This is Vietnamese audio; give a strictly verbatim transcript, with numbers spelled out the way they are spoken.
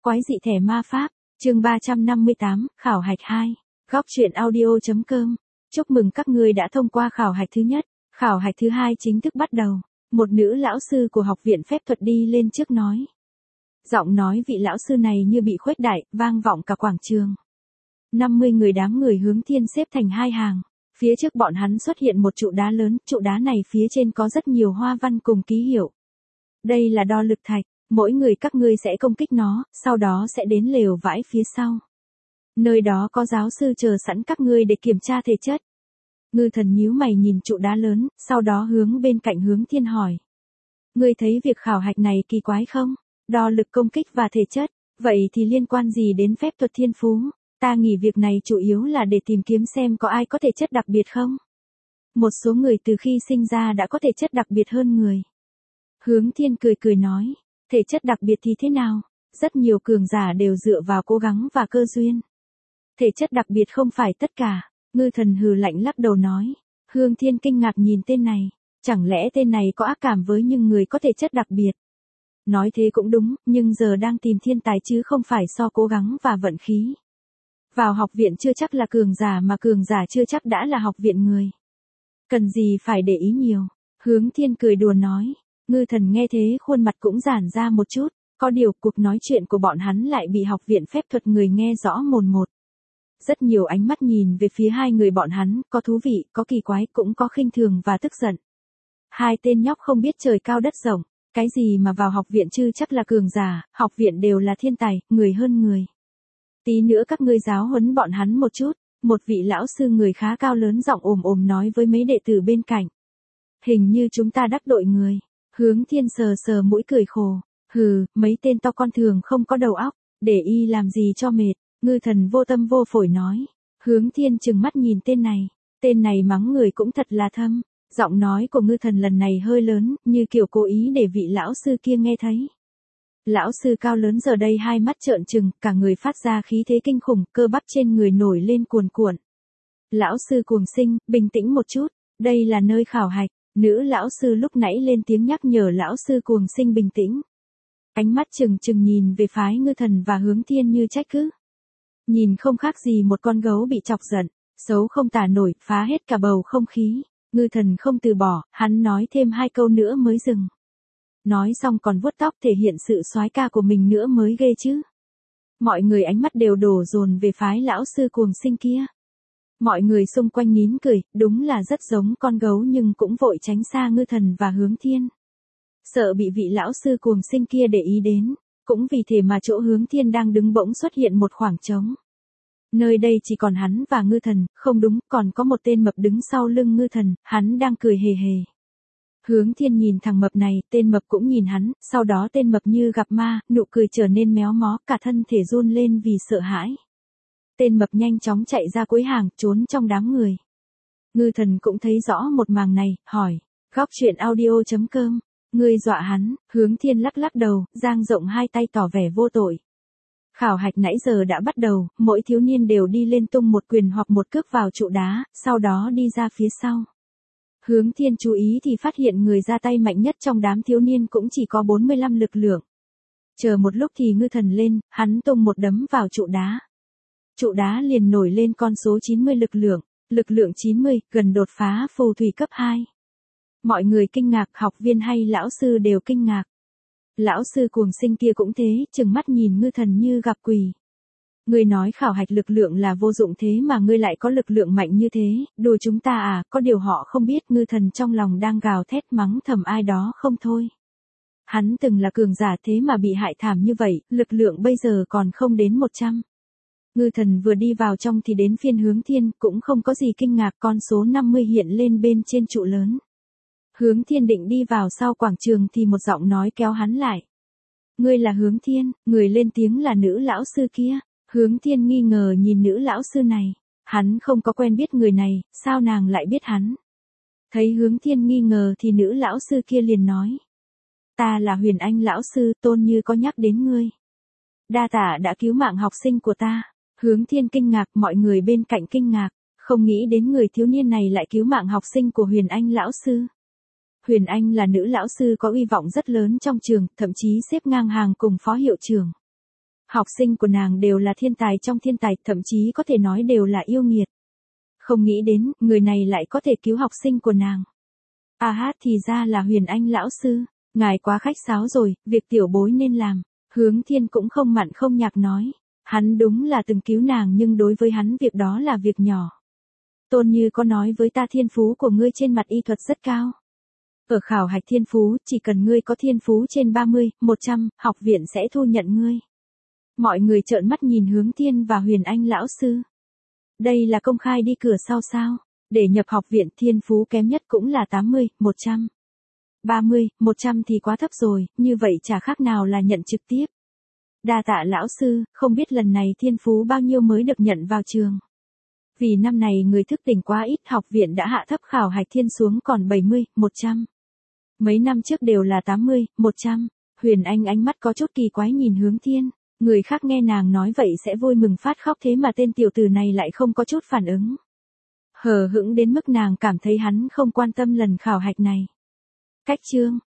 Quái dị thẻ ma pháp, chương ba trăm năm mươi tám, khảo hạch hai. Góc truyện audio.com. Chúc mừng các ngươi đã thông qua khảo hạch thứ nhất. Khảo hạch thứ hai chính thức bắt đầu. Một nữ lão sư của học viện phép thuật đi lên trước nói. Giọng nói vị lão sư này như bị khuếch đại, vang vọng cả quảng trường. năm mươi người đám người hướng thiên xếp thành hai hàng. Phía trước bọn hắn xuất hiện một trụ đá lớn, trụ đá này phía trên có rất nhiều hoa văn cùng ký hiệu. Đây là đo lực thạch, mỗi người các ngươi sẽ công kích nó, sau đó sẽ đến lều vãi phía sau. Nơi đó có giáo sư chờ sẵn các ngươi để kiểm tra thể chất. Ngư thần nhíu mày nhìn trụ đá lớn, sau đó hướng bên cạnh hướng thiên hỏi. Ngươi thấy việc khảo hạch này kỳ quái không? Đo lực công kích và thể chất, vậy thì liên quan gì đến phép thuật thiên phú? Ta nghĩ việc này chủ yếu là để tìm kiếm xem có ai có thể chất đặc biệt không? Một số người từ khi sinh ra đã có thể chất đặc biệt hơn người. Hướng thiên cười cười nói, thể chất đặc biệt thì thế nào? Rất nhiều cường giả đều dựa vào cố gắng và cơ duyên. Thể chất đặc biệt không phải tất cả, ngư thần hừ lạnh lắc đầu nói. Hướng thiên kinh ngạc nhìn tên này, chẳng lẽ tên này có ác cảm với những người có thể chất đặc biệt? Nói thế cũng đúng, nhưng giờ đang tìm thiên tài chứ không phải so cố gắng và vận khí. Vào học viện chưa chắc là cường giả mà cường giả chưa chắc đã là học viện người. Cần gì phải để ý nhiều, hướng thiên cười đùa nói. Ngư thần nghe thế khuôn mặt cũng giãn ra một chút, có điều cuộc nói chuyện của bọn hắn lại bị học viện phép thuật người nghe rõ mồn một. Rất nhiều ánh mắt nhìn về phía hai người bọn hắn, có thú vị, có kỳ quái, cũng có khinh thường và tức giận. Hai tên nhóc không biết trời cao đất rộng, cái gì mà vào học viện chứ chắc là cường giả, học viện đều là thiên tài, người hơn người. Tí nữa các ngươi giáo huấn bọn hắn một chút, một vị lão sư người khá cao lớn giọng ồm ồm nói với mấy đệ tử bên cạnh. Hình như chúng ta đắc tội người. Hướng thiên sờ sờ mũi cười khổ. Hừ, mấy tên to con thường không có đầu óc, để y làm gì cho mệt. Ngư thần vô tâm vô phổi nói. Hướng thiên trừng mắt nhìn tên này. Tên này mắng người cũng thật là thâm. Giọng nói của ngư thần lần này hơi lớn, như kiểu cố ý để vị lão sư kia nghe thấy. Lão sư cao lớn giờ đây hai mắt trợn trừng, cả người phát ra khí thế kinh khủng, cơ bắp trên người nổi lên cuồn cuộn. Lão sư cuồng sinh, bình tĩnh một chút, đây là nơi khảo hạch. Nữ lão sư lúc nãy lên tiếng nhắc nhở lão sư cuồng sinh bình tĩnh. Ánh mắt trừng trừng nhìn về phái ngư thần và hướng thiên như trách cứ. Nhìn không khác gì một con gấu bị chọc giận, xấu không tả nổi, phá hết cả bầu không khí. Ngư thần không từ bỏ, hắn nói thêm hai câu nữa mới dừng. Nói xong còn vuốt tóc thể hiện sự soái ca của mình nữa mới ghê chứ. Mọi người ánh mắt đều đổ dồn về phái lão sư cuồng sinh kia. Mọi người xung quanh nín cười, đúng là rất giống con gấu nhưng cũng vội tránh xa ngư thần và hướng thiên. Sợ bị vị lão sư cuồng sinh kia để ý đến, cũng vì thế mà chỗ hướng thiên đang đứng bỗng xuất hiện một khoảng trống. Nơi đây chỉ còn hắn và ngư thần, không đúng, còn có một tên mập đứng sau lưng ngư thần, hắn đang cười hề hề. Hướng thiên nhìn thằng mập này, tên mập cũng nhìn hắn, sau đó tên mập như gặp ma, nụ cười trở nên méo mó, cả thân thể run lên vì sợ hãi. Tên mập nhanh chóng chạy ra cuối hàng, trốn trong đám người. Ngư thần cũng thấy rõ một màn này, hỏi, góc truyện audio.com, ngươi dọa hắn, hướng thiên lắc lắc đầu, dang rộng hai tay tỏ vẻ vô tội. Khảo hạch nãy giờ đã bắt đầu, mỗi thiếu niên đều đi lên tung một quyền hoặc một cước vào trụ đá, sau đó đi ra phía sau. Hướng thiên chú ý thì phát hiện người ra tay mạnh nhất trong đám thiếu niên cũng chỉ có bốn mươi lăm lực lượng. Chờ một lúc thì ngư thần lên, hắn tung một đấm vào trụ đá. Trụ đá liền nổi lên con số chín mươi lực lượng, lực lượng chín mươi, gần đột phá phù thủy cấp hai. Mọi người kinh ngạc, học viên hay lão sư đều kinh ngạc. Lão sư cuồng sinh kia cũng thế, trừng mắt nhìn ngư thần như gặp quỷ. Ngươi nói khảo hạch lực lượng là vô dụng thế mà ngươi lại có lực lượng mạnh như thế, đùa chúng ta à, có điều họ không biết ngư thần trong lòng đang gào thét mắng thầm ai đó không thôi. Hắn từng là cường giả thế mà bị hại thảm như vậy, lực lượng bây giờ còn không đến một trăm. Ngư thần vừa đi vào trong thì đến phiên hướng thiên, cũng không có gì kinh ngạc, con số năm mươi hiện lên bên trên trụ lớn. Hướng thiên định đi vào sau quảng trường thì một giọng nói kéo hắn lại. Ngươi là hướng thiên, người lên tiếng là nữ lão sư kia. Hướng thiên nghi ngờ nhìn nữ lão sư này. Hắn không có quen biết người này, sao nàng lại biết hắn? Thấy hướng thiên nghi ngờ thì nữ lão sư kia liền nói. Ta là Huyền Anh lão sư, Tôn Như có nhắc đến ngươi. Đa tạ đã cứu mạng học sinh của ta. Hướng thiên kinh ngạc, mọi người bên cạnh kinh ngạc, không nghĩ đến người thiếu niên này lại cứu mạng học sinh của Huyền Anh lão sư. Huyền Anh là nữ lão sư có uy vọng rất lớn trong trường, thậm chí xếp ngang hàng cùng phó hiệu trưởng. Học sinh của nàng đều là thiên tài trong thiên tài, thậm chí có thể nói đều là yêu nghiệt. Không nghĩ đến, người này lại có thể cứu học sinh của nàng. À hát, thì ra là Huyền Anh lão sư, ngài quá khách sáo rồi, việc tiểu bối nên làm. Hướng Thiên cũng không mặn không nhạt nói. Hắn đúng là từng cứu nàng nhưng đối với hắn việc đó là việc nhỏ. Tôn Như có nói với ta thiên phú của ngươi trên mặt y thuật rất cao. Ở khảo hạch thiên phú, chỉ cần ngươi có thiên phú trên ba mươi, một trăm, học viện sẽ thu nhận ngươi. Mọi người trợn mắt nhìn Hướng Thiên và Huyền Anh lão sư. Đây là công khai đi cửa sau sao? Để nhập học viện thiên phú kém nhất cũng là tám mươi, một trăm. ba mươi, một trăm thì quá thấp rồi, như vậy chả khác nào là nhận trực tiếp. Đa tạ lão sư, không biết lần này thiên phú bao nhiêu mới được nhận vào trường. Vì năm này người thức tỉnh quá ít, học viện đã hạ thấp khảo hạch thiên xuống còn bảy mươi, một trăm. Mấy năm trước đều là tám mươi, một trăm. Huyền Anh ánh mắt có chút kỳ quái nhìn Hướng Thiên. Người khác nghe nàng nói vậy sẽ vui mừng phát khóc, thế mà tên tiểu tử này lại không có chút phản ứng. Hờ hững đến mức nàng cảm thấy hắn không quan tâm lần khảo hạch này. Cách chương